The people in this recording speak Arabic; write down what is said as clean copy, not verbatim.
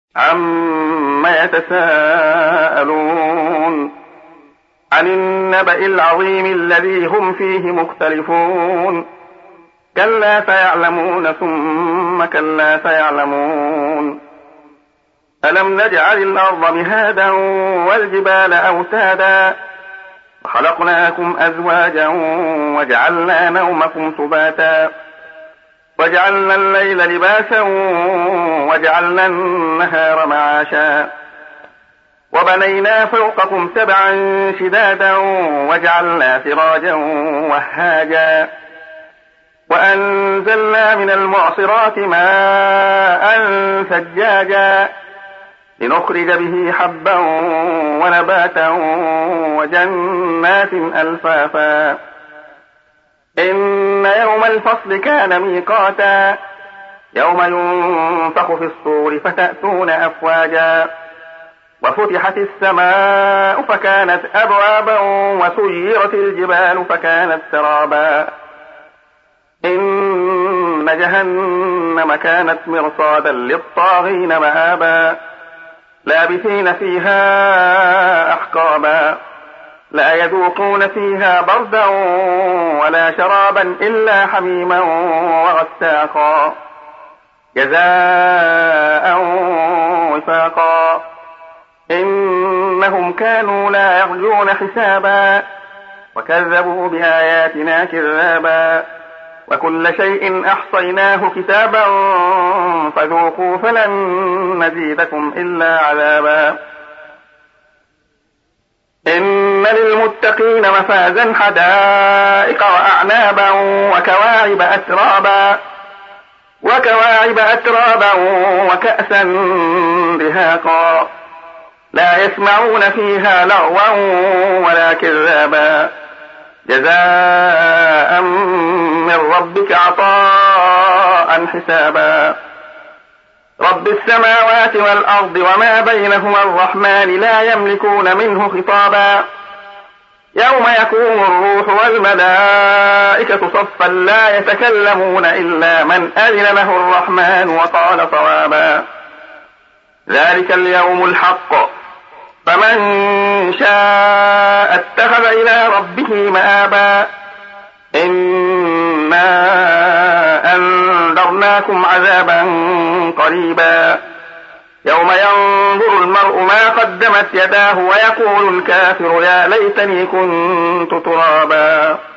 عما يتساءلون عن النبأ العظيم الذي هم فيه مختلفون كلا سيعلمون ثم كلا سيعلمون ألم نجعل الأرض مهادا والجبال أوتادا وخلقناكم أزواجا وجعلنا نومكم سباتا وجعلنا الليل لباسا وجعلنا النهار معاشا وبنينا فوقكم سبعا شدادا وجعلنا سراجا وهاجا وأنزلنا من المعصرات ماء ثجاجا لنخرج به حبا ونباتا وجنات ألفافا إن يوم الفصل كان ميقاتا يوم ينفخ في الصور فتأتون أفواجا وفتحت السماء فكانت أبوابا وسيرت الجبال فكانت سرابا إن جهنم كانت مرصادا للطاغين مآبا لابثين فيها أحقابا لا يذوقون فيها بردا ولا شرابا إلا حميما وغساقا جزاء وفاقا إنهم كانوا لا يرجون حسابا وكذبوا بآياتنا كذابا وكل شيء أحصيناه كتابا فذوقوا فلن نزيدكم إلا عذابا إن للمتقين مفازا حدائق وأعنابا وكواعب أترابا وكأسا دهاقا لا يسمعون فيها لغوا ولا كذابا جزاء من ربك عطاء حسابا رب السماوات والأرض وما بينهما الرحمن لا يملكون منه خطابا يوم يقوم الروح والملائكة صفا لا يتكلمون إلا من أذن له الرحمن وقال صوابا ذلك اليوم الحق فمن شاء اتخذ إلى ربه مآبا إنا أنذرناكم عذابا قريبا يوم ينظر المرء ما قدمت يداه ويقول الكافر يا ليتني كنت ترابا